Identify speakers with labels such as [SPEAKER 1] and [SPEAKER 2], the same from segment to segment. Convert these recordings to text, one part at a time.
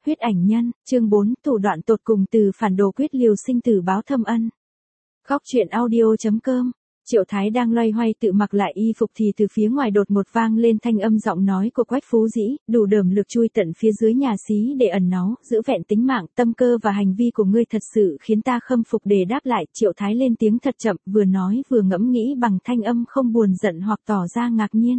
[SPEAKER 1] Huyết ảnh nhân, chương 4, thủ đoạn tột cùng từ phản đồ quyết liều sinh tử báo thâm ân. Góc truyện audio.com. Triệu Thái đang loay hoay tự mặc lại y phục thì từ phía ngoài đột một vang lên thanh âm giọng nói của Quách Phú Dĩ, đủ đởm lực chui tận phía dưới nhà xí để ẩn náu, giữ vẹn tính mạng, tâm cơ và hành vi của ngươi thật sự khiến ta khâm phục. Để đáp lại, Triệu Thái lên tiếng thật chậm, vừa nói vừa ngẫm nghĩ bằng thanh âm không buồn giận hoặc tỏ ra ngạc nhiên.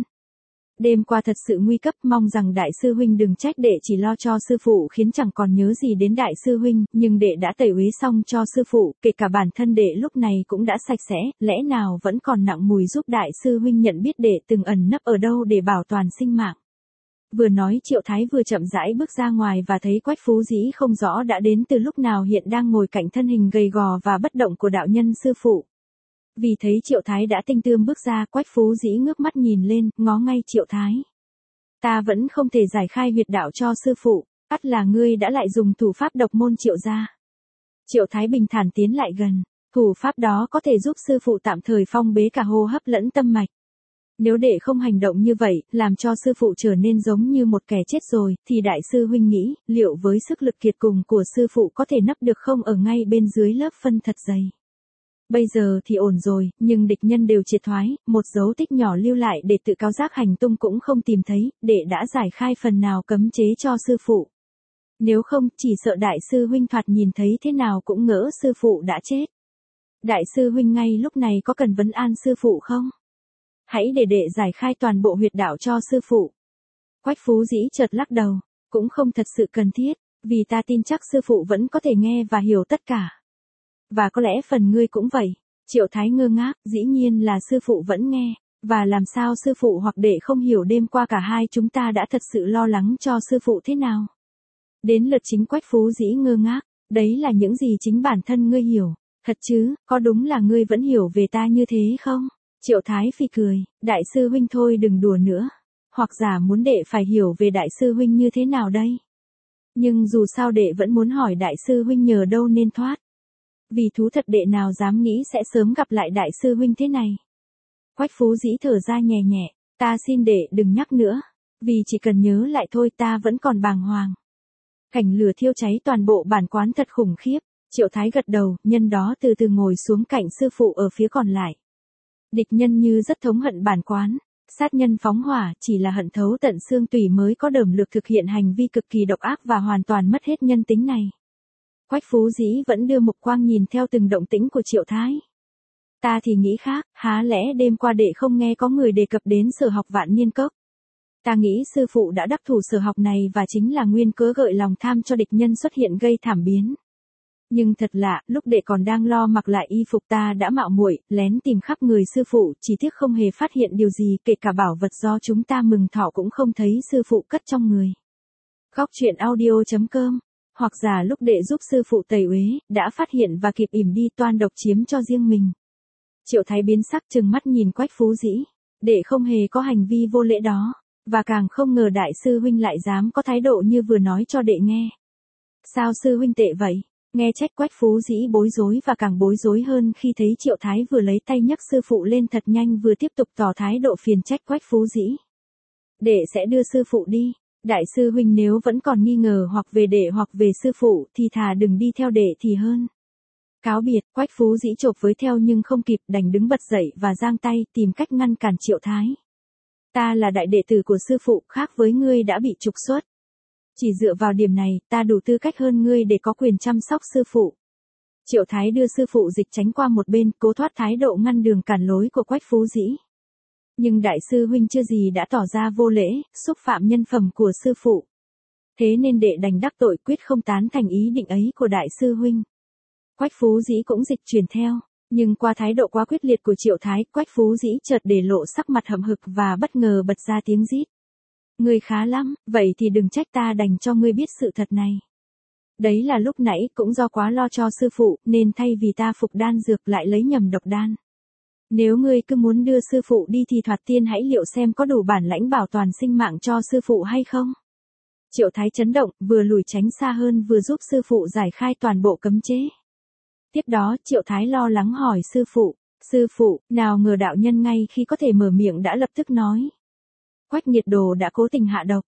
[SPEAKER 1] Đêm qua thật sự nguy cấp, mong rằng đại sư huynh đừng trách đệ chỉ lo cho sư phụ khiến chẳng còn nhớ gì đến đại sư huynh, nhưng đệ đã tẩy uế xong cho sư phụ, kể cả bản thân đệ lúc này cũng đã sạch sẽ, lẽ nào vẫn còn nặng mùi giúp đại sư huynh nhận biết đệ từng ẩn nấp ở đâu để bảo toàn sinh mạng. Vừa nói Triệu Thái vừa chậm rãi bước ra ngoài và thấy Quách Phú Dĩ không rõ đã đến từ lúc nào hiện đang ngồi cạnh thân hình gầy gò và bất động của đạo nhân sư phụ. Vì thấy Triệu Thái đã tinh tươm bước ra, Quách Phú Dĩ ngước mắt nhìn lên, ngó ngay Triệu Thái. Ta vẫn không thể giải khai huyệt đạo cho sư phụ, ắt là ngươi đã lại dùng thủ pháp độc môn Triệu gia. Triệu Thái bình thản tiến lại gần, thủ pháp đó có thể giúp sư phụ tạm thời phong bế cả hô hấp lẫn tâm mạch. Nếu đệ không hành động như vậy, làm cho sư phụ trở nên giống như một kẻ chết rồi, thì đại sư huynh nghĩ, liệu với sức lực kiệt cùng của sư phụ có thể nấp được không ở ngay bên dưới lớp phân thật dày. Bây giờ thì ổn rồi, nhưng địch nhân đều triệt thoái, một dấu tích nhỏ lưu lại để tự cáo giác hành tung cũng không tìm thấy, đệ đã giải khai phần nào cấm chế cho sư phụ. Nếu không, chỉ sợ đại sư huynh thoạt nhìn thấy thế nào cũng ngỡ sư phụ đã chết. Đại sư huynh ngay lúc này có cần vấn an sư phụ không? Hãy để đệ giải khai toàn bộ huyệt đạo cho sư phụ. Quách Phú Dĩ chợt lắc đầu, cũng không thật sự cần thiết, vì ta tin chắc sư phụ vẫn có thể nghe và hiểu tất cả. Và có lẽ phần ngươi cũng vậy. Triệu Thái ngơ ngác, dĩ nhiên là sư phụ vẫn nghe, và làm sao sư phụ hoặc đệ không hiểu đêm qua cả hai chúng ta đã thật sự lo lắng cho sư phụ thế nào. Đến lượt chính Quách Phú Dĩ ngơ ngác, đấy là những gì chính bản thân ngươi hiểu, thật chứ, có đúng là ngươi vẫn hiểu về ta như thế không? Triệu Thái phì cười, đại sư huynh thôi đừng đùa nữa, hoặc giả muốn đệ phải hiểu về đại sư huynh như thế nào đây? Nhưng dù sao đệ vẫn muốn hỏi đại sư huynh nhờ đâu nên thoát. Vì thú thật đệ nào dám nghĩ sẽ sớm gặp lại đại sư huynh thế này. Quách Phú Dĩ thở ra nhẹ nhẹ, ta xin đệ đừng nhắc nữa, vì chỉ cần nhớ lại thôi ta vẫn còn bàng hoàng. Cảnh lửa thiêu cháy toàn bộ bản quán thật khủng khiếp, Triệu Thái gật đầu, nhân đó từ từ ngồi xuống cạnh sư phụ ở phía còn lại. Địch nhân như rất thống hận bản quán, sát nhân phóng hỏa chỉ là hận thấu tận xương tủy mới có đởm lực thực hiện hành vi cực kỳ độc ác và hoàn toàn mất hết nhân tính này. Quách Phú Dĩ vẫn đưa mục quang nhìn theo từng động tĩnh của Triệu Thái. Ta thì nghĩ khác, há lẽ đêm qua đệ không nghe có người đề cập đến sở học Vạn Niên Cốc. Ta nghĩ sư phụ đã đắc thủ sở học này và chính là nguyên cớ gợi lòng tham cho địch nhân xuất hiện gây thảm biến. Nhưng thật lạ, lúc đệ còn đang lo mặc lại y phục ta đã mạo muội lén tìm khắp người sư phụ, chỉ tiếc không hề phát hiện điều gì, kể cả bảo vật do chúng ta mừng thọ cũng không thấy sư phụ cất trong người. Góc truyện audio.com. Hoặc giả lúc đệ giúp sư phụ tẩy uế, đã phát hiện và kịp ỉm đi toan độc chiếm cho riêng mình. Triệu Thái biến sắc trừng mắt nhìn Quách Phú Dĩ, đệ không hề có hành vi vô lễ đó, và càng không ngờ đại sư huynh lại dám có thái độ như vừa nói cho đệ nghe. Sao sư huynh tệ vậy? Nghe trách Quách Phú Dĩ bối rối và càng bối rối hơn khi thấy Triệu Thái vừa lấy tay nhấc sư phụ lên thật nhanh vừa tiếp tục tỏ thái độ phiền trách Quách Phú Dĩ. Đệ sẽ đưa sư phụ đi. Đại sư huynh nếu vẫn còn nghi ngờ hoặc về đệ hoặc về sư phụ thì thà đừng đi theo đệ thì hơn. Cáo biệt, Quách Phú Dĩ chộp với theo nhưng không kịp đành đứng bật dậy và giang tay tìm cách ngăn cản Triệu Thái. Ta là đại đệ tử của sư phụ, khác với ngươi đã bị trục xuất. Chỉ dựa vào điểm này ta đủ tư cách hơn ngươi để có quyền chăm sóc sư phụ. Triệu Thái đưa sư phụ dịch tránh qua một bên, cố thoát thái độ ngăn đường cản lối của Quách Phú Dĩ. Nhưng đại sư huynh chưa gì đã tỏ ra vô lễ, xúc phạm nhân phẩm của sư phụ. Thế nên đệ đành đắc tội quyết không tán thành ý định ấy của đại sư huynh. Quách Phú Dĩ cũng dịch chuyển theo, nhưng qua thái độ quá quyết liệt của Triệu Thái, Quách Phú Dĩ chợt để lộ sắc mặt hậm hực và bất ngờ bật ra tiếng rít. Ngươi khá lắm, vậy thì đừng trách ta đành cho ngươi biết sự thật này. Đấy là lúc nãy cũng do quá lo cho sư phụ nên thay vì ta phục đan dược lại lấy nhầm độc đan. Nếu ngươi cứ muốn đưa sư phụ đi thì thoạt tiên hãy liệu xem có đủ bản lãnh bảo toàn sinh mạng cho sư phụ hay không. Triệu Thái chấn động, vừa lùi tránh xa hơn vừa giúp sư phụ giải khai toàn bộ cấm chế. Tiếp đó Triệu Thái lo lắng hỏi sư phụ, nào ngờ đạo nhân ngay khi có thể mở miệng đã lập tức nói. Quách Nhiệt Đồ đã cố tình hạ độc,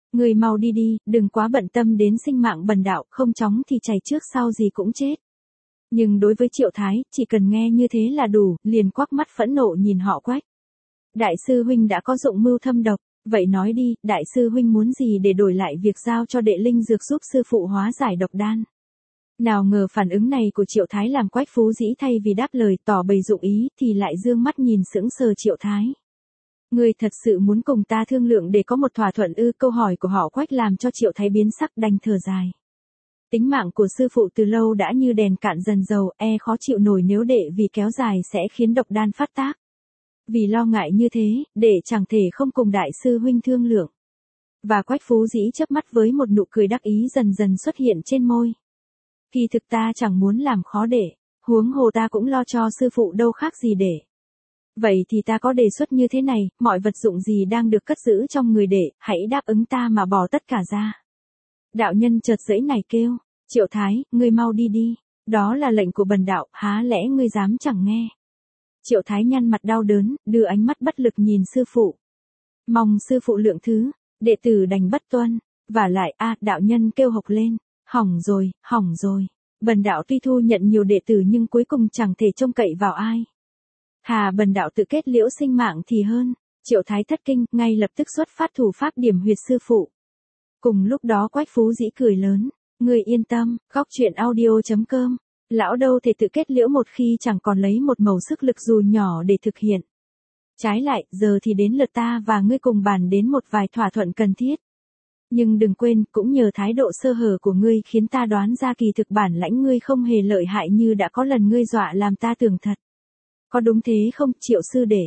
[SPEAKER 1] Ngươi mau đi đi, đừng quá bận tâm đến sinh mạng bần đạo, không chóng thì chảy trước sau gì cũng chết. Nhưng đối với Triệu Thái, chỉ cần nghe như thế là đủ, liền quắc mắt phẫn nộ nhìn họ Quách. Đại sư huynh đã có dụng mưu thâm độc, vậy nói đi, đại sư huynh muốn gì để đổi lại việc giao cho đệ linh dược giúp sư phụ hóa giải độc đan. Nào ngờ phản ứng này của Triệu Thái làm Quách Phú Dĩ thay vì đáp lời tỏ bày dụng ý thì lại dương mắt nhìn sững sờ Triệu Thái. Ngươi thật sự muốn cùng ta thương lượng để có một thỏa thuận ư? Câu hỏi của họ Quách làm cho Triệu Thái biến sắc đành thở dài. Tính mạng của sư phụ từ lâu đã như đèn cạn dần dầu, khó chịu nổi nếu đệ vì kéo dài sẽ khiến độc đan phát tác. Vì lo ngại như thế, đệ chẳng thể không cùng đại sư huynh thương lượng. Và Quách Phú Dĩ chớp mắt với một nụ cười đắc ý dần dần xuất hiện trên môi. Kỳ thực ta chẳng muốn làm khó đệ, huống hồ ta cũng lo cho sư phụ đâu khác gì đệ. Vậy thì ta có đề xuất như thế này, mọi vật dụng gì đang được cất giữ trong người đệ, hãy đáp ứng ta mà bỏ tất cả ra. Đạo nhân chợt giãy nảy kêu, Triệu Thái, ngươi mau đi đi, đó là lệnh của bần đạo, há lẽ ngươi dám chẳng nghe. Triệu Thái nhăn mặt đau đớn, đưa ánh mắt bất lực nhìn sư phụ. Mong sư phụ lượng thứ, đệ tử đành bất tuân, và lại đạo nhân kêu hộc lên, hỏng rồi, bần đạo tuy thu nhận nhiều đệ tử nhưng cuối cùng chẳng thể trông cậy vào ai. Hà bần đạo tự kết liễu sinh mạng thì hơn. Triệu Thái thất kinh, ngay lập tức xuất phát thủ pháp điểm huyệt sư phụ. Cùng lúc đó Quách Phú Dĩ cười lớn, ngươi yên tâm, góc truyện audio.com. Lão đâu thể tự kết liễu một khi chẳng còn lấy một mẩu sức lực dù nhỏ để thực hiện. Trái lại, giờ thì đến lượt ta và ngươi cùng bàn đến một vài thỏa thuận cần thiết. Nhưng đừng quên, cũng nhờ thái độ sơ hở của ngươi khiến ta đoán ra kỳ thực bản lãnh ngươi không hề lợi hại như đã có lần ngươi dọa làm ta tưởng thật. Có đúng thế không, Triệu sư đệ?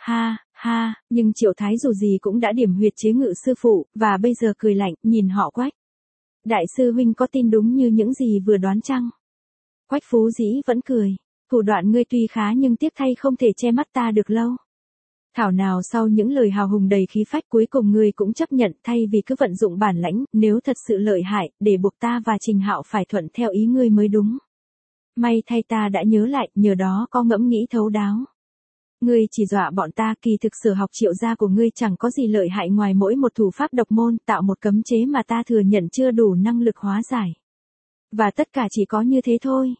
[SPEAKER 1] Ha, nhưng Triệu Thái dù gì cũng đã điểm huyệt chế ngự sư phụ, và bây giờ cười lạnh, nhìn họ Quách. Đại sư huynh có tin đúng như những gì vừa đoán chăng? Quách Phú Dĩ vẫn cười, thủ đoạn ngươi tuy khá nhưng tiếc thay không thể che mắt ta được lâu. Thảo nào sau những lời hào hùng đầy khí phách cuối cùng ngươi cũng chấp nhận thay vì cứ vận dụng bản lãnh, nếu thật sự lợi hại, để buộc ta và Trình Hạo phải thuận theo ý ngươi mới đúng. May thay ta đã nhớ lại, nhờ đó có ngẫm nghĩ thấu đáo. Ngươi chỉ dọa bọn ta, kỳ thực sở học Triệu gia của ngươi chẳng có gì lợi hại ngoài mỗi một thủ pháp độc môn tạo một cấm chế mà ta thừa nhận chưa đủ năng lực hóa giải. Và tất cả chỉ có như thế thôi.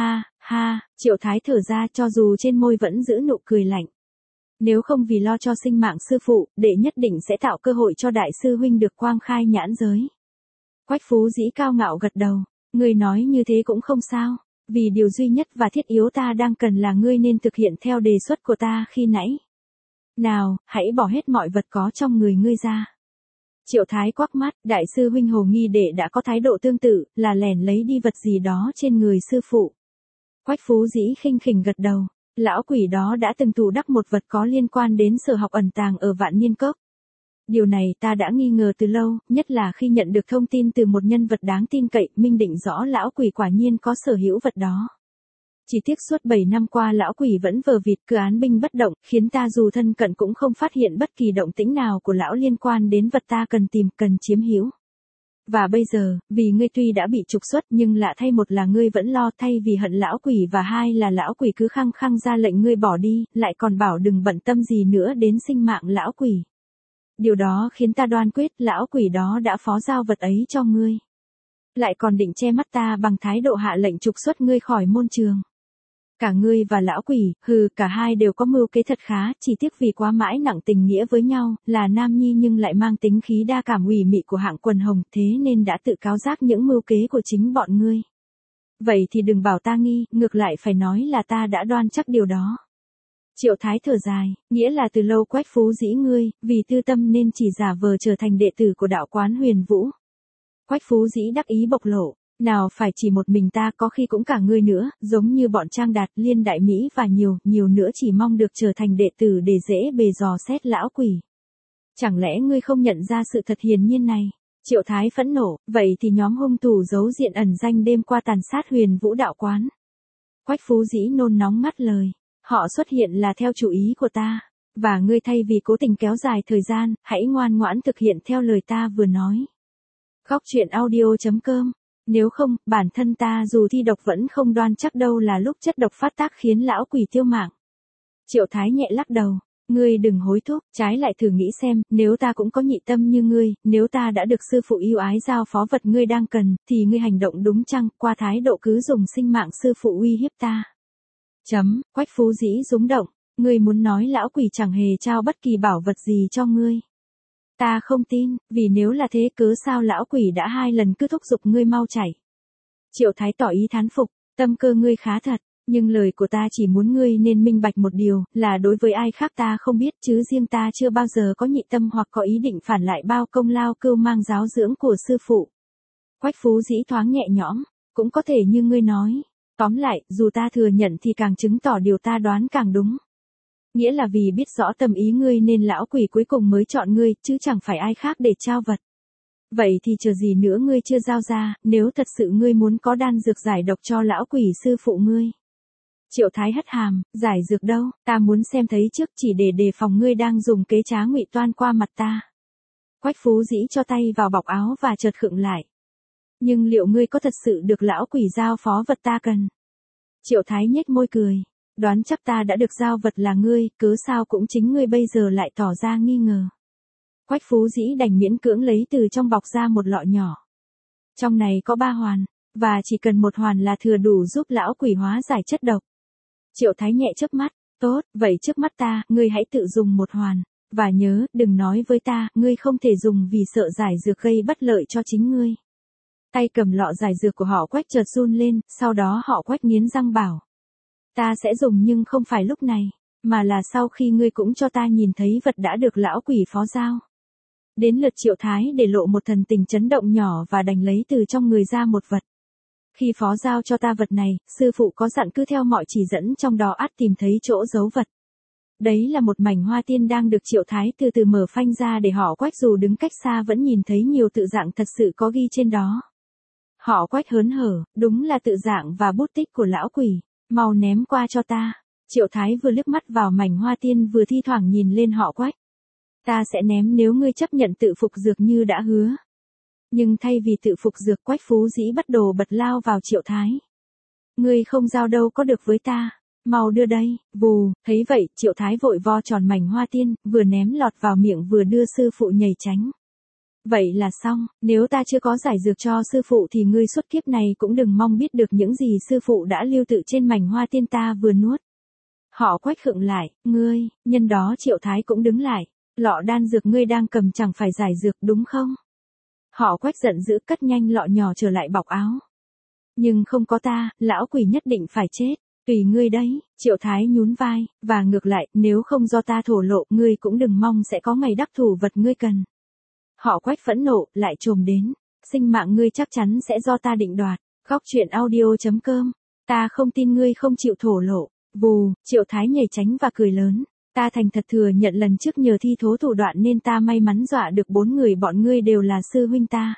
[SPEAKER 1] Ha, Triệu Thái thở ra cho dù trên môi vẫn giữ nụ cười lạnh. Nếu không vì lo cho sinh mạng sư phụ, đệ nhất định sẽ tạo cơ hội cho đại sư huynh được quang khai nhãn giới. Quách Phú Dĩ cao ngạo gật đầu, ngươi nói như thế cũng không sao. Vì điều duy nhất và thiết yếu ta đang cần là ngươi nên thực hiện theo đề xuất của ta khi nãy. Nào, hãy bỏ hết mọi vật có trong người ngươi ra. Triệu Thái quắc mắt, đại sư huynh hồ nghi đệ đã có thái độ tương tự, là lẻn lấy đi vật gì đó trên người sư phụ. Quách Phú Dĩ khinh khỉnh gật đầu, lão quỷ đó đã từng tù đắc một vật có liên quan đến sở học ẩn tàng ở Vạn Niên Cốc. Điều này ta đã nghi ngờ từ lâu, nhất là khi nhận được thông tin từ một nhân vật đáng tin cậy, minh định rõ lão quỷ quả nhiên có sở hữu vật đó. Chỉ tiếc suốt 7 năm qua lão quỷ vẫn vờ vịt cứ án binh bất động, khiến ta dù thân cận cũng không phát hiện bất kỳ động tĩnh nào của lão liên quan đến vật ta cần tìm, cần chiếm hữu. Và bây giờ, vì ngươi tuy đã bị trục xuất nhưng lạ thay, một là ngươi vẫn lo thay vì hận lão quỷ, và hai là lão quỷ cứ khăng khăng ra lệnh ngươi bỏ đi, lại còn bảo đừng bận tâm gì nữa đến sinh mạng lão quỷ. Điều đó khiến ta đoan quyết lão quỷ đó đã phó giao vật ấy cho ngươi. Lại còn định che mắt ta bằng thái độ hạ lệnh trục xuất ngươi khỏi môn trường. Cả ngươi và lão quỷ, cả hai đều có mưu kế thật khá, chỉ tiếc vì quá mãi nặng tình nghĩa với nhau, là nam nhi nhưng lại mang tính khí đa cảm ủy mị của hạng quần hồng, thế nên đã tự cáo giác những mưu kế của chính bọn ngươi. Vậy thì đừng bảo ta nghi, ngược lại phải nói là ta đã đoan chắc điều đó. Triệu Thái thở dài, nghĩa là từ lâu Quách Phú Dĩ ngươi, vì tư tâm nên chỉ giả vờ trở thành đệ tử của đạo quán Huyền Vũ. Quách Phú Dĩ đắc ý bộc lộ, nào phải chỉ một mình ta, có khi cũng cả ngươi nữa, giống như bọn Trang Đạt, Liên Đại Mỹ và nhiều nữa chỉ mong được trở thành đệ tử để dễ bề dò xét lão quỷ. Chẳng lẽ ngươi không nhận ra sự thật hiển nhiên này? Triệu Thái phẫn nộ, vậy thì nhóm hung thủ giấu diện ẩn danh đêm qua tàn sát Huyền Vũ đạo quán. Quách Phú Dĩ nôn nóng ngắt lời. Họ xuất hiện là theo chủ ý của ta, và ngươi thay vì cố tình kéo dài thời gian, hãy ngoan ngoãn thực hiện theo lời ta vừa nói. Góc truyện audio.com. Nếu không, bản thân ta dù thi độc vẫn không đoan chắc đâu là lúc chất độc phát tác khiến lão quỷ tiêu mạng. Triệu Thái nhẹ lắc đầu, Ngươi đừng hối thúc, trái lại thử nghĩ xem, nếu ta cũng có nhị tâm như ngươi, nếu ta đã được sư phụ yêu ái giao phó vật ngươi đang cần, thì ngươi hành động đúng chăng, qua thái độ cứ dùng sinh mạng sư phụ uy hiếp ta. Quách Phú Dĩ rúng động, ngươi muốn nói lão quỷ chẳng hề trao bất kỳ bảo vật gì cho ngươi. Ta không tin, vì nếu là thế cớ sao lão quỷ đã 2 lần cứ thúc giục ngươi mau chảy. Triệu Thái tỏ ý thán phục, tâm cơ ngươi khá thật, nhưng lời của ta chỉ muốn ngươi nên minh bạch một điều, là đối với ai khác ta không biết chứ riêng ta chưa bao giờ có nhị tâm hoặc có ý định phản lại bao công lao cưu mang giáo dưỡng của sư phụ. Quách Phú Dĩ thoáng nhẹ nhõm, cũng có thể như ngươi nói. Tóm lại, dù ta thừa nhận thì càng chứng tỏ điều ta đoán càng đúng. Nghĩa là vì biết rõ tâm ý ngươi nên lão quỷ cuối cùng mới chọn ngươi, chứ chẳng phải ai khác để trao vật. Vậy thì chờ gì nữa ngươi chưa giao ra, nếu thật sự ngươi muốn có đan dược giải độc cho lão quỷ sư phụ ngươi. Triệu Thái hất hàm, giải dược đâu, ta muốn xem thấy trước chỉ để đề phòng ngươi đang dùng kế trá ngụy toan qua mặt ta. Quách Phú Dĩ cho tay vào bọc áo và chợt khựng lại. Nhưng liệu ngươi có thật sự được lão quỷ giao phó vật ta cần? Triệu Thái nhếch môi cười, đoán chắc ta đã được giao vật là ngươi, cớ sao cũng chính ngươi bây giờ lại tỏ ra nghi ngờ. Quách Phú Dĩ đành miễn cưỡng lấy từ trong bọc ra một lọ nhỏ. Trong này có 3 hoàn, và chỉ cần 1 hoàn là thừa đủ giúp lão quỷ hóa giải chất độc. Triệu Thái nhẹ chớp mắt, tốt, vậy trước mắt ta, ngươi hãy tự dùng 1 hoàn, và nhớ, đừng nói với ta, ngươi không thể dùng vì sợ giải dược gây bất lợi cho chính ngươi. Tay cầm lọ giải dược của họ Quách chợt run lên, sau đó họ Quách nghiến răng bảo. Ta sẽ dùng nhưng không phải lúc này, mà là sau khi ngươi cũng cho ta nhìn thấy vật đã được lão quỷ phó giao. Đến lượt Triệu Thái để lộ một thần tình chấn động nhỏ và đành lấy từ trong người ra một vật. Khi phó giao cho ta vật này, sư phụ có dặn cứ theo mọi chỉ dẫn trong đó ắt tìm thấy chỗ giấu vật. Đấy là một mảnh hoa tiên đang được Triệu Thái từ từ mở phanh ra để họ Quách dù đứng cách xa vẫn nhìn thấy nhiều tự dạng thật sự có ghi trên đó. Họ Quách hớn hở, đúng là tự dạng và bút tích của lão quỷ, mau ném qua cho ta. Triệu Thái vừa liếc mắt vào mảnh hoa tiên vừa thi thoảng nhìn lên họ Quách. Ta sẽ ném nếu ngươi chấp nhận tự phục dược như đã hứa. Nhưng thay vì tự phục dược, Quách Phú Dĩ bắt đồ bật lao vào Triệu Thái. Ngươi không giao đâu có được với ta, mau đưa đây, vù, thấy vậy, Triệu Thái vội vo tròn mảnh hoa tiên, vừa ném lọt vào miệng vừa đưa sư phụ nhảy tránh. Vậy là xong, nếu ta chưa có giải dược cho sư phụ thì ngươi suốt kiếp này cũng đừng mong biết được những gì sư phụ đã lưu tự trên mảnh hoa tiên ta vừa nuốt. Họ Quách khựng lại, ngươi, nhân đó Triệu Thái cũng đứng lại, lọ đan dược ngươi đang cầm chẳng phải giải dược đúng không? Họ Quách giận dữ cất nhanh lọ nhỏ trở lại bọc áo. Nhưng không có ta, lão quỷ nhất định phải chết, tùy ngươi đấy, Triệu Thái nhún vai, và ngược lại, nếu không do ta thổ lộ, ngươi cũng đừng mong sẽ có ngày đắc thủ vật ngươi cần. Họ Quách phẫn nộ, lại trồm đến, sinh mạng ngươi chắc chắn sẽ do ta định đoạt. Khóc chuyện audio.com, ta không tin ngươi không chịu thổ lộ. Vù, Triệu Thái nhảy tránh và cười lớn. Ta thành thật thừa nhận lần trước nhờ thi thố thủ đoạn nên ta may mắn dọa được 4 người bọn ngươi đều là sư huynh ta.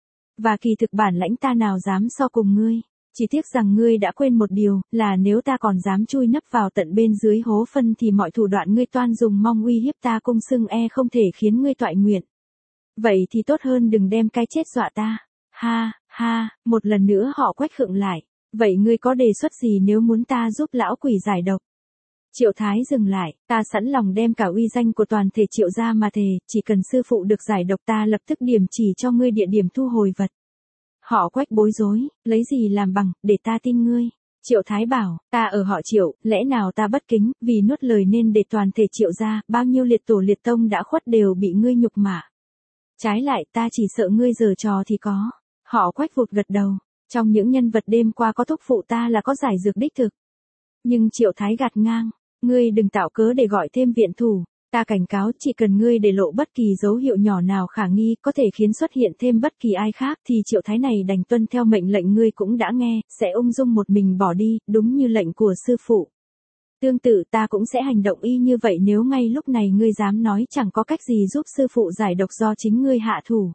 [SPEAKER 1] Và kỳ thực bản lãnh ta nào dám so cùng ngươi. Chỉ tiếc rằng ngươi đã quên một điều, là nếu ta còn dám chui nấp vào tận bên dưới hố phân thì mọi thủ đoạn ngươi toan dùng mong uy hiếp ta cung xưng không thể khiến ngươi toại nguyện. Vậy thì tốt hơn đừng đem cái chết dọa ta. Ha, ha, một lần nữa họ Quách khựng lại. Vậy ngươi có đề xuất gì nếu muốn ta giúp lão quỷ giải độc? Triệu Thái dừng lại, ta sẵn lòng đem cả uy danh của toàn thể Triệu gia mà thề, chỉ cần sư phụ được giải độc ta lập tức điểm chỉ cho ngươi địa điểm thu hồi vật. Họ Quách bối rối, lấy gì làm bằng, để ta tin ngươi. Triệu Thái bảo, ta ở họ Triệu, lẽ nào ta bất kính, vì nuốt lời nên để toàn thể Triệu gia, bao nhiêu liệt tổ liệt tông đã khuất đều bị ngươi nhục mạ. Trái lại ta chỉ sợ ngươi giở trò thì có. Họ Quách vụt gật đầu, trong những nhân vật đêm qua có thúc phụ ta là có giải dược đích thực. Nhưng Triệu Thái gạt ngang, ngươi đừng tạo cớ để gọi thêm viện thủ, ta cảnh cáo chỉ cần ngươi để lộ bất kỳ dấu hiệu nhỏ nào khả nghi có thể khiến xuất hiện thêm bất kỳ ai khác thì Triệu Thái này đành tuân theo mệnh lệnh ngươi cũng đã nghe, sẽ ung dung một mình bỏ đi, đúng như lệnh của sư phụ. Tương tự ta cũng sẽ hành động y như vậy nếu ngay lúc này ngươi dám nói chẳng có cách gì giúp sư phụ giải độc do chính ngươi hạ thủ.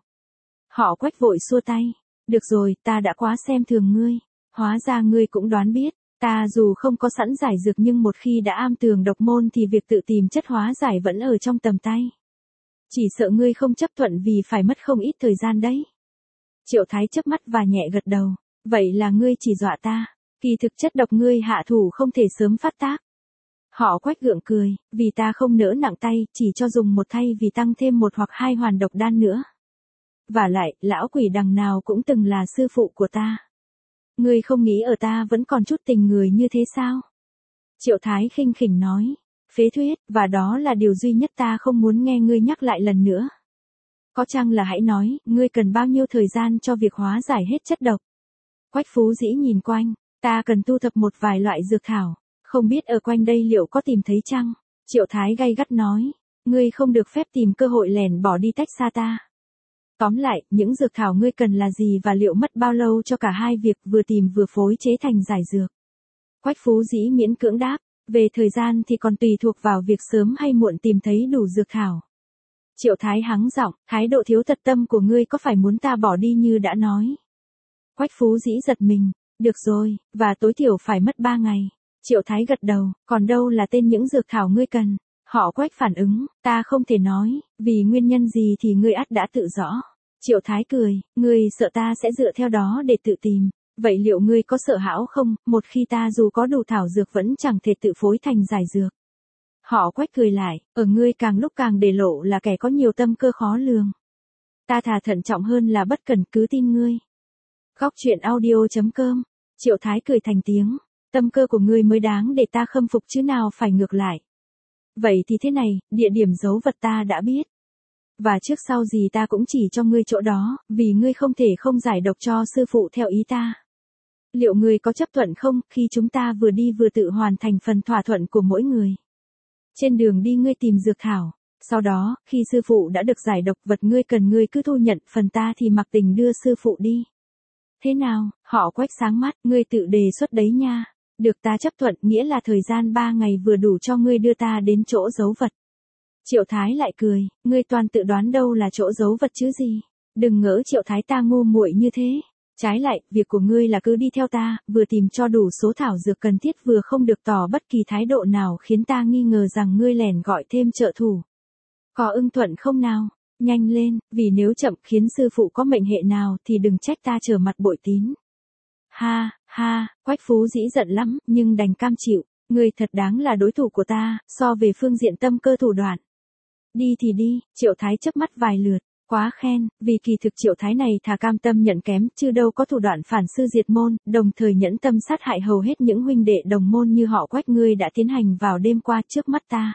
[SPEAKER 1] Họ Quách vội xua tay, được rồi, ta đã quá xem thường ngươi, hóa ra ngươi cũng đoán biết. Ta dù không có sẵn giải dược nhưng một khi đã am tường độc môn thì việc tự tìm chất hóa giải vẫn ở trong tầm tay. Chỉ sợ ngươi không chấp thuận vì phải mất không ít thời gian đấy. Triệu Thái chớp mắt và nhẹ gật đầu. Vậy là ngươi chỉ dọa ta. Kỳ thực chất độc ngươi hạ thủ không thể sớm phát tác. Họ Quách gượng cười, vì ta không nỡ nặng tay, chỉ cho dùng một thay vì tăng thêm một hoặc hai hoàn độc đan nữa. Vả lại, lão quỷ đằng nào cũng từng là sư phụ của ta. Ngươi không nghĩ ở ta vẫn còn chút tình người như thế sao? Triệu Thái khinh khỉnh nói, phế thuyết, và đó là điều duy nhất ta không muốn nghe ngươi nhắc lại lần nữa. Có chăng là hãy nói, ngươi cần bao nhiêu thời gian cho việc hóa giải hết chất độc? Quách Phú Dĩ nhìn quanh, ta cần thu thập một vài loại dược thảo, không biết ở quanh đây liệu có tìm thấy chăng? Triệu Thái gay gắt nói, ngươi không được phép tìm cơ hội lẻn bỏ đi tách xa ta. Tóm lại, những dược thảo ngươi cần là gì và liệu mất bao lâu cho cả hai việc vừa tìm vừa phối chế thành giải dược? Quách Phú Dĩ miễn cưỡng đáp, về thời gian thì còn tùy thuộc vào việc sớm hay muộn tìm thấy đủ dược thảo. Triệu Thái hắng giọng, thái độ thiếu tật tâm của ngươi có phải muốn ta bỏ đi như đã nói? Quách Phú Dĩ giật mình, được rồi, và tối thiểu phải mất 3 ngày. Triệu Thái gật đầu, còn đâu là tên những dược thảo ngươi cần? Họ Quách phản ứng, ta không thể nói, vì nguyên nhân gì thì ngươi ắt đã tự rõ. Triệu Thái cười, ngươi sợ ta sẽ dựa theo đó để tự tìm. Vậy liệu ngươi có sợ hão không, một khi ta dù có đủ thảo dược vẫn chẳng thể tự phối thành giải dược? Họ Quách cười lại, ở ngươi càng lúc càng để lộ là kẻ có nhiều tâm cơ khó lường. Ta thà thận trọng hơn là bất cẩn, cứ tin ngươi. Góc truyện audio.com. Triệu Thái cười thành tiếng, tâm cơ của ngươi mới đáng để ta khâm phục chứ nào phải ngược lại. Vậy thì thế này, địa điểm giấu vật ta đã biết. Và trước sau gì ta cũng chỉ cho ngươi chỗ đó, vì ngươi không thể không giải độc cho sư phụ theo ý ta. Liệu ngươi có chấp thuận không, khi chúng ta vừa đi vừa tự hoàn thành phần thỏa thuận của mỗi người? Trên đường đi ngươi tìm dược thảo, sau đó, khi sư phụ đã được giải độc vật ngươi cần ngươi cứ thu nhận, phần ta thì mặc tình đưa sư phụ đi. Thế nào, họ Quách sáng mắt, ngươi tự đề xuất đấy nha. Được, ta chấp thuận, nghĩa là thời gian 3 ngày vừa đủ cho ngươi đưa ta đến chỗ giấu vật. Triệu Thái lại cười, ngươi toàn tự đoán đâu là chỗ giấu vật chứ gì. Đừng ngỡ Triệu Thái ta ngu muội như thế. Trái lại, việc của ngươi là cứ đi theo ta, vừa tìm cho đủ số thảo dược cần thiết vừa không được tỏ bất kỳ thái độ nào khiến ta nghi ngờ rằng ngươi lẻn gọi thêm trợ thủ. Có ưng thuận không nào? Nhanh lên, vì nếu chậm khiến sư phụ có mệnh hệ nào thì đừng trách ta trở mặt bội tín. Ha, ha, Quách Phú Dĩ giận lắm, nhưng đành cam chịu, ngươi thật đáng là đối thủ của ta, so về phương diện tâm cơ thủ đoạn. Đi thì đi, Triệu Thái chớp mắt vài lượt, quá khen, vì kỳ thực Triệu Thái này thà cam tâm nhận kém, chứ đâu có thủ đoạn phản sư diệt môn, đồng thời nhẫn tâm sát hại hầu hết những huynh đệ đồng môn như họ Quách ngươi đã tiến hành vào đêm qua trước mắt ta.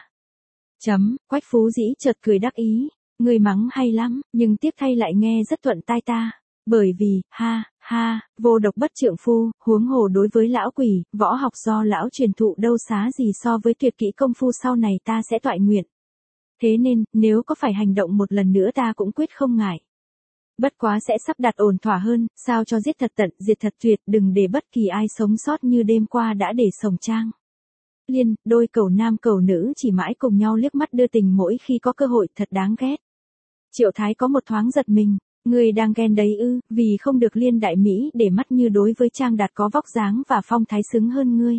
[SPEAKER 1] Quách Phú Dĩ chợt cười đắc ý, ngươi mắng hay lắm, nhưng tiếc thay lại nghe rất thuận tai ta, bởi vì, ha, vô độc bất trượng phu, huống hồ đối với lão quỷ, võ học do lão truyền thụ đâu xá gì so với tuyệt kỹ công phu sau này ta sẽ toại nguyện. Thế nên, nếu có phải hành động một lần nữa ta cũng quyết không ngại. Bất quá sẽ sắp đặt ổn thỏa hơn, sao cho giết thật tận, diệt thật tuyệt, đừng để bất kỳ ai sống sót như đêm qua đã để sồng trang. Liên, đôi cẩu nam cẩu nữ chỉ mãi cùng nhau liếc mắt đưa tình mỗi khi có cơ hội, thật đáng ghét. Triệu Thái có một thoáng giật mình, ngươi đang ghen đấy ư, vì không được Liên đại Mỹ để mắt như đối với Trang Đạt có vóc dáng và phong thái xứng hơn ngươi.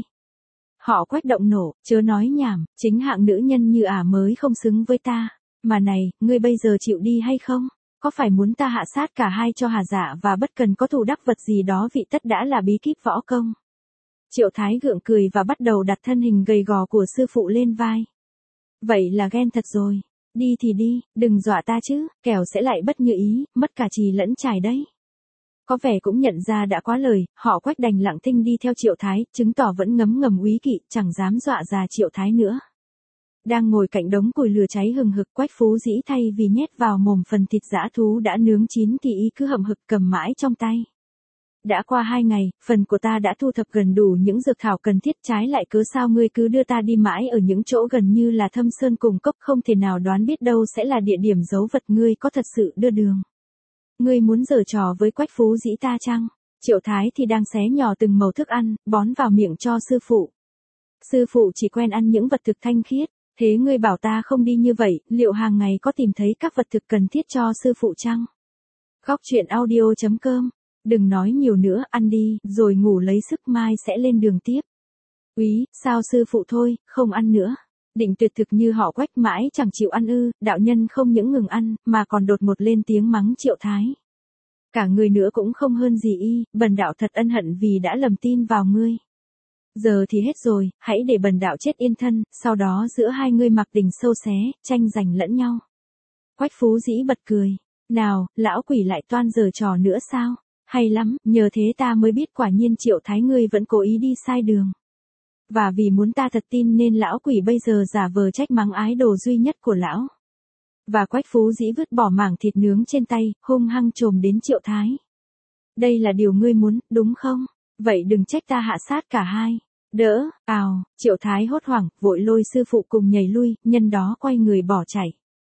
[SPEAKER 1] Họ Quách động nổ, chớ nói nhảm, chính hạng nữ nhân như ả mới không xứng với ta. Mà này, ngươi bây giờ chịu đi hay không? Có phải muốn ta hạ sát cả hai cho hà dạ và bất cần có thù đắc vật gì đó vị tất đã là bí kíp võ công? Triệu Thái gượng cười và bắt đầu đặt thân hình gầy gò của sư phụ lên vai. Vậy là ghen thật rồi. Đi thì đi, đừng dọa ta chứ, kẻo sẽ lại bất như ý, mất cả chì lẫn chài đấy. Có vẻ cũng nhận ra đã quá lời, họ Quách đành lặng thinh đi theo Triệu Thái, chứng tỏ vẫn ngấm ngầm úy kỵ, chẳng dám dọa già Triệu Thái nữa. Đang ngồi cạnh đống củi lửa cháy hừng hực, Quách Phú Dĩ thay vì nhét vào mồm phần thịt dã thú đã nướng chín thì ý cứ hậm hực cầm mãi trong tay. Đã qua 2 ngày, phần của ta đã thu thập gần đủ những dược thảo cần thiết, trái lại cớ sao ngươi cứ đưa ta đi mãi ở những chỗ gần như là thâm sơn cùng cốc, không thể nào đoán biết đâu sẽ là địa điểm giấu vật, ngươi có thật sự đưa đường. Ngươi muốn giở trò với Quách Phú Dĩ ta chăng? Triệu Thái thì đang xé nhỏ từng mẩu thức ăn, bón vào miệng cho sư phụ. Sư phụ chỉ quen ăn những vật thực thanh khiết, thế ngươi bảo ta không đi như vậy, liệu hàng ngày có tìm thấy các vật thực cần thiết cho sư phụ chăng? Góc truyện audio.com. Đừng nói nhiều nữa, ăn đi, rồi ngủ lấy sức mai sẽ lên đường tiếp. Úy, sao sư phụ thôi, không ăn nữa. Định tuyệt thực như họ Quách mãi chẳng chịu ăn ư, đạo nhân không những ngừng ăn, mà còn đột một lên tiếng mắng Triệu Thái. Cả người nữa cũng không hơn gì y, bần đạo thật ân hận vì đã lầm tin vào ngươi. Giờ thì hết rồi, hãy để bần đạo chết yên thân, sau đó giữa hai ngươi mặc tình sâu xé, tranh giành lẫn nhau. Quách Phú Dĩ bật cười. Nào, lão quỷ lại toan giở trò nữa sao? Hay lắm, nhờ thế ta mới biết quả nhiên Triệu Thái ngươi vẫn cố ý đi sai đường. Và vì muốn ta thật tin nên lão quỷ bây giờ giả vờ trách mắng ái đồ duy nhất của lão. Và Quách Phú Dĩ vứt bỏ mảng thịt nướng trên tay, hung hăng chồm đến Triệu Thái. Đây là điều ngươi muốn, đúng không? Vậy đừng trách ta hạ sát cả hai. Đỡ, Triệu Thái hốt hoảng, vội lôi sư phụ cùng nhảy lui, nhân đó quay người bỏ chạy.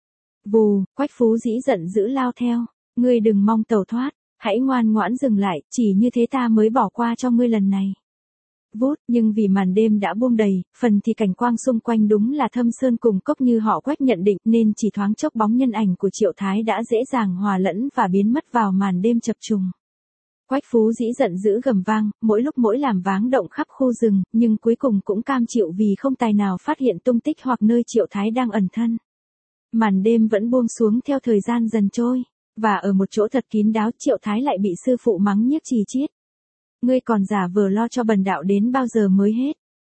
[SPEAKER 1] Vù, Quách Phú Dĩ giận dữ lao theo. Ngươi đừng mong tẩu thoát, hãy ngoan ngoãn dừng lại, chỉ như thế ta mới bỏ qua cho ngươi lần này. Vút, nhưng vì màn đêm đã buông đầy, phần thì cảnh quang xung quanh đúng là thâm sơn cùng cốc như họ Quách nhận định nên chỉ thoáng chốc bóng nhân ảnh của Triệu Thái đã dễ dàng hòa lẫn và biến mất vào màn đêm chập trùng. Quách Phú Dĩ giận dữ gầm vang, mỗi lúc mỗi làm váng động khắp khu rừng, nhưng cuối cùng cũng cam chịu vì không tài nào phát hiện tung tích hoặc nơi Triệu Thái đang ẩn thân. Màn đêm vẫn buông xuống theo thời gian dần trôi, và ở một chỗ thật kín đáo Triệu Thái lại bị sư phụ mắng nhiếc chì chiết. Ngươi còn giả vờ lo cho bần đạo đến bao giờ mới hết?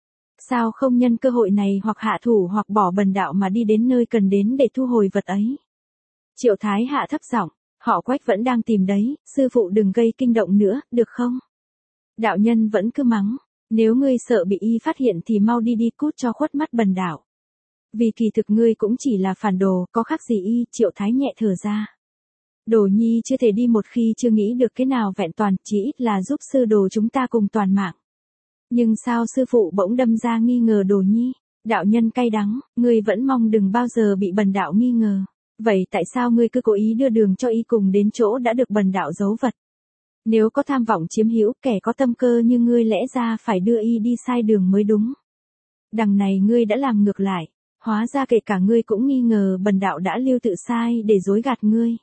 [SPEAKER 1] Sao không nhân cơ hội này hoặc hạ thủ hoặc bỏ bần đạo mà đi đến nơi cần đến để thu hồi vật ấy? Triệu Thái hạ thấp giọng, họ Quách vẫn đang tìm đấy, sư phụ đừng gây kinh động nữa, được không? Đạo nhân vẫn cứ mắng, nếu ngươi sợ bị y phát hiện thì mau đi cút cho khuất mắt bần đạo. Vì kỳ thực ngươi cũng chỉ là phản đồ, có khác gì y, Triệu Thái nhẹ thở ra. Đồ nhi chưa thể đi một khi chưa nghĩ được cái nào vẹn toàn, chỉ ít là giúp sư đồ chúng ta cùng toàn mạng. Nhưng sao sư phụ bỗng đâm ra nghi ngờ đồ nhi? Đạo nhân cay đắng, ngươi vẫn mong đừng bao giờ bị bần đạo nghi ngờ. Vậy tại sao ngươi cứ cố ý đưa đường cho y cùng đến chỗ đã được bần đạo giấu vật? Nếu có tham vọng chiếm hữu, kẻ có tâm cơ như ngươi lẽ ra phải đưa y đi sai đường mới đúng. Đằng này ngươi đã làm ngược lại, hóa ra kể cả ngươi cũng nghi ngờ bần đạo đã lưu tự sai để dối gạt ngươi.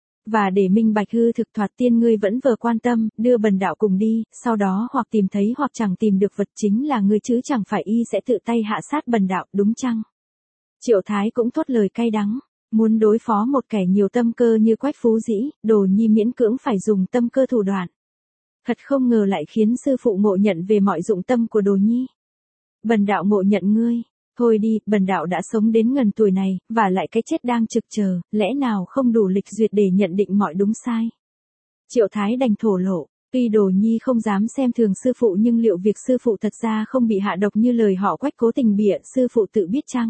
[SPEAKER 1] Và để minh bạch hư thực thoạt tiên ngươi vẫn vờ quan tâm, đưa bần đạo cùng đi, sau đó hoặc tìm thấy hoặc chẳng tìm được vật chính là ngươi chứ chẳng phải y sẽ tự tay hạ sát bần đạo, đúng chăng? Triệu Thái cũng thốt lời cay đắng, muốn đối phó một kẻ nhiều tâm cơ như Quách Phú Dĩ, Đồ nhi miễn cưỡng phải dùng tâm cơ thủ đoạn. Thật không ngờ lại khiến sư phụ ngộ nhận về mọi dụng tâm của Đồ nhi. Bần đạo ngộ nhận ngươi. Thôi đi, bần đạo đã sống đến ngần tuổi này, và lại cái chết đang trực chờ, lẽ nào không đủ lịch duyệt để nhận định mọi đúng sai. Triệu Thái đành thổ lộ, tuy Đồ nhi không dám xem thường sư phụ nhưng liệu việc sư phụ thật ra không bị hạ độc như lời họ Quách cố tình bịa, sư phụ tự biết chăng?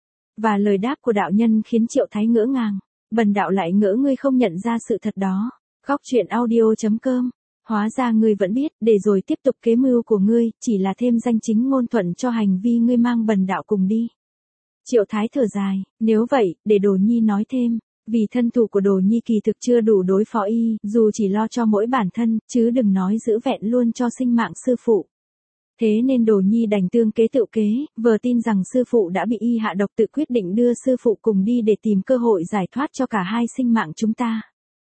[SPEAKER 1] Và lời đáp của đạo nhân khiến Triệu Thái ngỡ ngàng, bần đạo lại ngỡ ngươi không nhận ra sự thật đó. Góc truyện audio.com. Hóa ra ngươi vẫn biết, để rồi tiếp tục kế mưu của ngươi, chỉ là thêm danh chính ngôn thuận cho hành vi ngươi mang bần đạo cùng đi. Triệu Thái thở dài, nếu vậy, để Đồ nhi nói thêm, vì thân thủ của Đồ nhi kỳ thực chưa đủ đối phó y, dù chỉ lo cho mỗi bản thân, chứ đừng nói giữ vẹn luôn cho sinh mạng sư phụ. Thế nên Đồ nhi đành tương kế tự kế, vờ tin rằng sư phụ đã bị y hạ độc tự quyết định đưa sư phụ cùng đi để tìm cơ hội giải thoát cho cả hai sinh mạng chúng ta.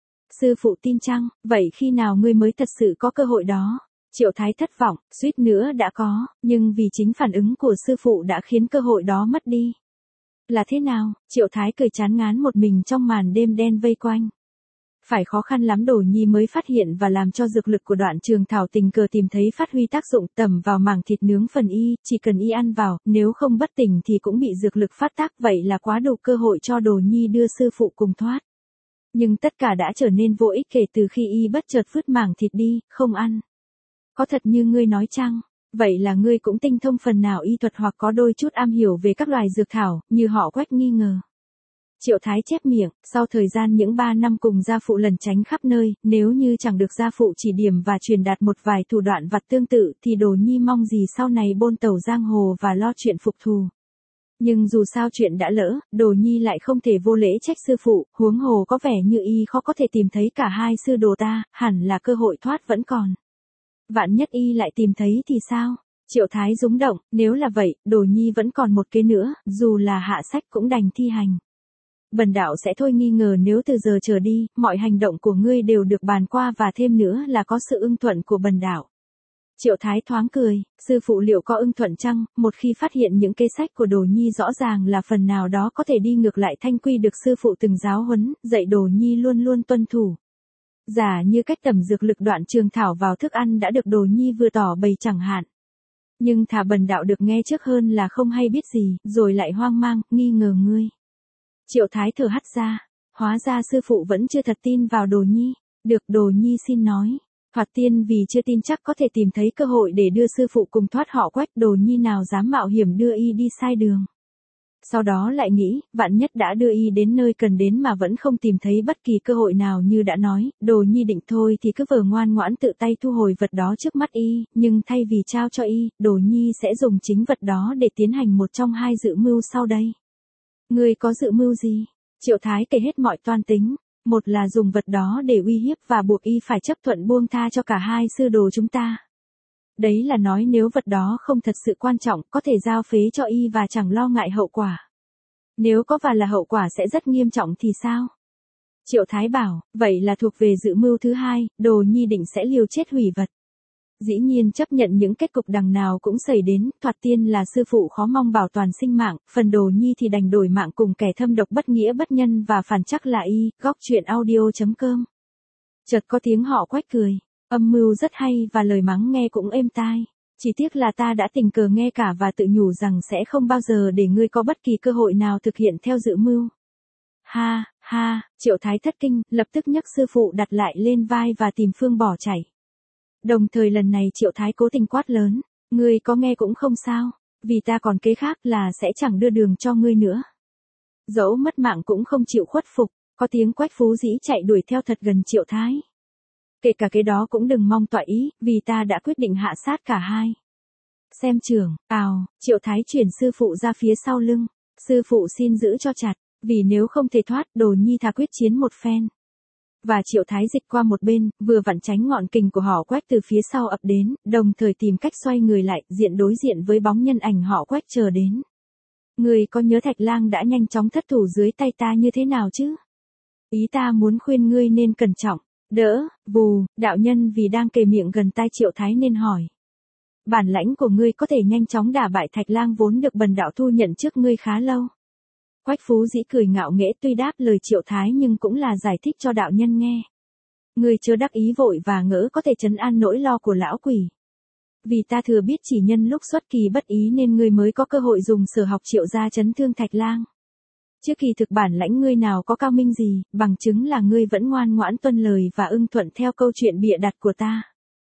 [SPEAKER 1] Sư phụ tin chăng, vậy khi nào ngươi mới thật sự có cơ hội đó? Triệu Thái thất vọng, suýt nữa đã có, nhưng vì chính phản ứng của sư phụ đã khiến cơ hội đó mất đi. Là thế nào? Triệu Thái cười chán ngán một mình trong màn đêm đen vây quanh. Phải khó khăn lắm Đồ nhi mới phát hiện và làm cho dược lực của Đoạn Trường Thảo tình cờ tìm thấy phát huy tác dụng, tẩm vào mảng thịt nướng phần y, chỉ cần y ăn vào, nếu không bất tỉnh thì cũng bị dược lực phát tác, vậy là quá đủ cơ hội cho Đồ nhi đưa sư phụ cùng thoát. Nhưng tất cả đã trở nên vô ích kể từ khi y bất chợt vứt mảng thịt đi, không ăn. Có thật như ngươi nói chăng? Vậy là ngươi cũng tinh thông phần nào y thuật hoặc có đôi chút am hiểu về các loài dược thảo, như họ Quách nghi ngờ. Triệu Thái chép miệng, sau thời gian những 3 năm cùng gia phụ lẩn tránh khắp nơi, nếu như chẳng được gia phụ chỉ điểm và truyền đạt một vài thủ đoạn vặt tương tự thì Đồ nhi mong gì sau này bôn tẩu giang hồ và lo chuyện phục thù. Nhưng dù sao chuyện đã lỡ, Đồ nhi lại không thể vô lễ trách sư phụ, huống hồ có vẻ như y khó có thể tìm thấy cả hai sư đồ ta, hẳn là cơ hội thoát vẫn còn. Vạn nhất y lại tìm thấy thì sao? Triệu Thái rúng động, nếu là vậy, Đồ nhi vẫn còn một kế nữa, dù là hạ sách cũng đành thi hành. Bần đạo sẽ thôi nghi ngờ nếu từ giờ trở đi, mọi hành động của ngươi đều được bàn qua và thêm nữa là có sự ưng thuận của bần đạo. Triệu Thái thoáng cười, sư phụ liệu có ưng thuận chăng, một khi phát hiện những kế sách của Đồ nhi rõ ràng là phần nào đó có thể đi ngược lại thanh quy được sư phụ từng giáo huấn, dạy Đồ nhi luôn luôn tuân thủ. Giả như cách tẩm dược lực Đoạn Trường Thảo vào thức ăn đã được Đồ nhi vừa tỏ bày chẳng hạn. Nhưng thà bần đạo được nghe trước hơn là không hay biết gì, rồi lại hoang mang, nghi ngờ ngươi. Triệu Thái thở hắt ra, hóa ra sư phụ vẫn chưa thật tin vào Đồ Nhi. Được, Đồ Nhi xin nói. Thoạt tiên vì chưa tin chắc có thể tìm thấy cơ hội để đưa sư phụ cùng thoát họ Quách, Đồ Nhi nào dám mạo hiểm đưa y đi sai đường. Sau đó lại nghĩ, vạn nhất đã đưa y đến nơi cần đến mà vẫn không tìm thấy bất kỳ cơ hội nào như đã nói, Đồ Nhi định thôi thì cứ vờ ngoan ngoãn tự tay thu hồi vật đó trước mắt y, nhưng thay vì trao cho y, Đồ Nhi sẽ dùng chính vật đó để tiến hành một trong hai dự mưu sau đây. Ngươi có dự mưu gì? Triệu Thái kể hết mọi toan tính. Một là dùng vật đó để uy hiếp và buộc y phải chấp thuận buông tha cho cả hai sư đồ chúng ta. Đấy là nói nếu vật đó không thật sự quan trọng, có thể giao phế cho y và chẳng lo ngại hậu quả. Nếu có và là hậu quả sẽ rất nghiêm trọng thì sao? Triệu Thái bảo, vậy là thuộc về dự mưu thứ hai, Đồ Nhi định sẽ liều chết hủy vật. Dĩ nhiên chấp nhận những kết cục đằng nào cũng xảy đến, thoạt tiên là sư phụ khó mong bảo toàn sinh mạng, phần Đồ Nhi thì đành đổi mạng cùng kẻ thâm độc bất nghĩa bất nhân và phản chắc là y. Góc truyện audio.com. Chợt có tiếng họ Quách cười, âm mưu rất hay và lời mắng nghe cũng êm tai. Chỉ tiếc là ta đã tình cờ nghe cả và tự nhủ rằng sẽ không bao giờ để ngươi có bất kỳ cơ hội nào thực hiện theo dự mưu. Ha, ha, Triệu Thái thất kinh, lập tức nhấc sư phụ đặt lại lên vai và tìm phương bỏ chạy. Đồng thời lần này Triệu Thái cố tình quát lớn, ngươi có nghe cũng không sao, vì ta còn kế khác là sẽ chẳng đưa đường cho ngươi nữa. Dẫu mất mạng cũng không chịu khuất phục, có tiếng Quách Phú Dĩ chạy đuổi theo thật gần Triệu Thái. Kể cả cái đó cũng đừng mong tọa ý, vì ta đã quyết định hạ sát cả hai. Xem trưởng, Triệu Thái chuyển sư phụ ra phía sau lưng, sư phụ xin giữ cho chặt, vì nếu không thể thoát, Đồ Nhi thà quyết chiến một phen. Và Triệu Thái dịch qua một bên, vừa vặn tránh ngọn kình của họ Quách từ phía sau ập đến, đồng thời tìm cách xoay người lại, đối diện với bóng nhân ảnh họ Quách chờ đến. Người có nhớ Thạch Lang đã nhanh chóng thất thủ dưới tay ta như thế nào chứ? Ý ta muốn khuyên ngươi nên cẩn trọng. Đỡ, vù, đạo nhân vì đang kề miệng gần tai Triệu Thái nên hỏi. Bản lãnh của ngươi có thể nhanh chóng đả bại Thạch Lang vốn được bần đạo thu nhận trước ngươi khá lâu. Quách Phú Dĩ cười ngạo nghễ tuy đáp lời Triệu Thái nhưng cũng là giải thích cho đạo nhân nghe. Ngươi chớ đắc ý vội và ngỡ có thể trấn an nỗi lo của lão quỷ. Vì ta thừa biết chỉ nhân lúc xuất kỳ bất ý nên ngươi mới có cơ hội dùng sở học Triệu ra trấn thương Thạch Lang. Chứ kỳ thực bản lãnh ngươi nào có cao minh gì, bằng chứng là ngươi vẫn ngoan ngoãn tuân lời và ưng thuận theo câu chuyện bịa đặt của ta.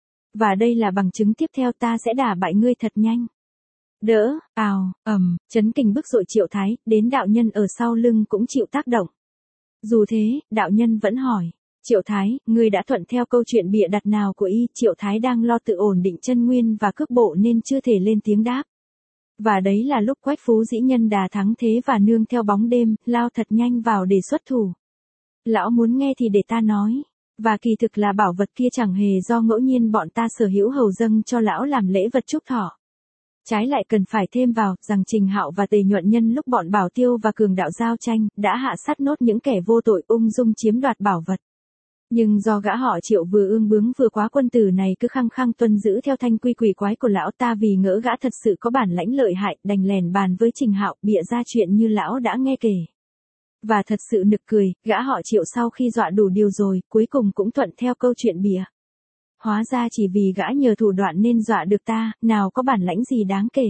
[SPEAKER 1] Và đây là bằng chứng tiếp theo, ta sẽ đả bại ngươi thật nhanh. Đỡ, chấn kình bức dội Triệu Thái, đến đạo nhân ở sau lưng cũng chịu tác động. Dù thế, đạo nhân vẫn hỏi, Triệu Thái, ngươi đã thuận theo câu chuyện bịa đặt nào của y? Triệu Thái đang lo tự ổn định chân nguyên và cước bộ nên chưa thể lên tiếng đáp. Và đấy là lúc Quách Phú Dĩ nhân đà thắng thế và nương theo bóng đêm, lao thật nhanh vào để xuất thủ. Lão muốn nghe thì để ta nói. Và kỳ thực là bảo vật kia chẳng hề do ngẫu nhiên bọn ta sở hữu hầu dâng cho lão làm lễ vật chúc thọ. Trái lại cần phải thêm vào, rằng Trình Hạo và Tề Nhuận nhân lúc bọn Bảo Tiêu và Cường Đạo giao tranh, đã hạ sát nốt những kẻ vô tội ung dung chiếm đoạt bảo vật. Nhưng do gã họ Triệu vừa ương bướng vừa quá quân tử này cứ khăng khăng tuân giữ theo thanh quy quỷ quái của lão ta, vì ngỡ gã thật sự có bản lãnh lợi hại, đành lèn bàn với Trình Hạo bịa ra chuyện như lão đã nghe kể. Và thật sự nực cười, gã họ Triệu sau khi dọa đủ điều rồi, cuối cùng cũng thuận theo câu chuyện bịa. Hóa ra chỉ vì gã nhờ thủ đoạn nên dọa được ta, nào có bản lãnh gì đáng kể.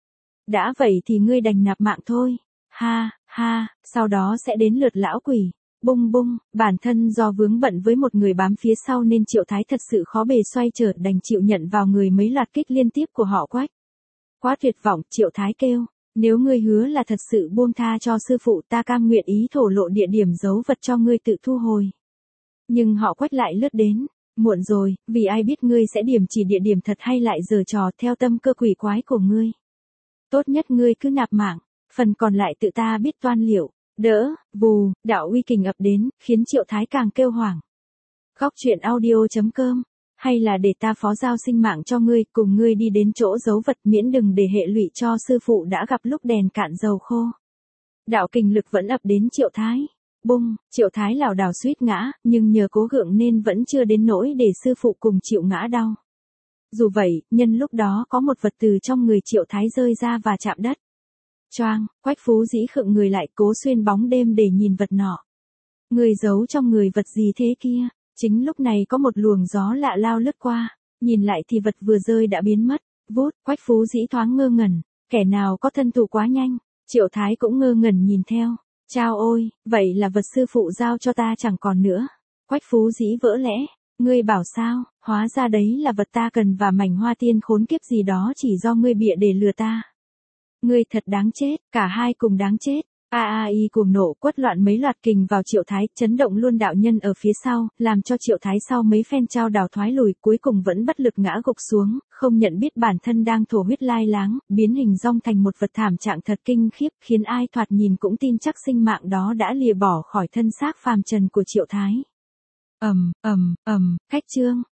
[SPEAKER 1] Đã vậy thì ngươi đành nạp mạng thôi. Ha, ha, sau đó sẽ đến lượt lão quỷ. Bung bung, bản thân do vướng bận với một người bám phía sau nên Triệu Thái thật sự khó bề xoay trở, đành chịu nhận vào người mấy loạt kích liên tiếp của họ Quách. Quá tuyệt vọng, Triệu Thái kêu, nếu ngươi hứa là thật sự buông tha cho sư phụ, ta cam nguyện ý thổ lộ địa điểm giấu vật cho ngươi tự thu hồi. Nhưng họ Quách lại lướt đến, muộn rồi, vì ai biết ngươi sẽ điểm chỉ địa điểm thật hay lại giở trò theo tâm cơ quỷ quái của ngươi. Tốt nhất ngươi cứ nạp mạng, phần còn lại tự ta biết toan liệu. Đỡ, vù, đạo uy kình ập đến, khiến Triệu Thái càng kêu hoảng. Góc truyện audio.com, hay là để ta phó giao sinh mạng cho ngươi, cùng ngươi đi đến chỗ giấu vật, miễn đừng để hệ lụy cho sư phụ đã gặp lúc đèn cạn dầu khô. Đạo kình lực vẫn ập đến Triệu Thái. Bung, Triệu Thái lảo đảo suýt ngã, nhưng nhờ cố gượng nên vẫn chưa đến nỗi để sư phụ cùng chịu ngã đau. Dù vậy, nhân lúc đó có một vật từ trong người Triệu Thái rơi ra và chạm đất. Choang, Quách Phú Dĩ khựng người lại, cố xuyên bóng đêm để nhìn vật nọ. Người giấu trong người vật gì thế kia? Chính lúc này có một luồng gió lạ lao lướt qua, nhìn lại thì vật vừa rơi đã biến mất. Vút, Quách Phú Dĩ thoáng ngơ ngẩn, kẻ nào có thân thủ quá nhanh, Triệu Thái cũng ngơ ngẩn nhìn theo. Chao ôi, vậy là vật sư phụ giao cho ta chẳng còn nữa. Quách Phú Dĩ vỡ lẽ, ngươi bảo sao, hóa ra đấy là vật ta cần và mảnh hoa tiên khốn kiếp gì đó chỉ do ngươi bịa để lừa ta. Ngươi thật đáng chết, cả hai cùng đáng chết. A.I. cuồng nộ quất loạn mấy loạt kình vào Triệu Thái, chấn động luôn đạo nhân ở phía sau, làm cho Triệu Thái sau mấy phen trao đảo thoái lùi, cuối cùng vẫn bất lực ngã gục xuống, không nhận biết bản thân đang thổ huyết lai láng, biến hình rong thành một vật thảm trạng thật kinh khiếp, khiến ai thoạt nhìn cũng tin chắc sinh mạng đó đã lìa bỏ khỏi thân xác phàm trần của Triệu Thái. Khách chương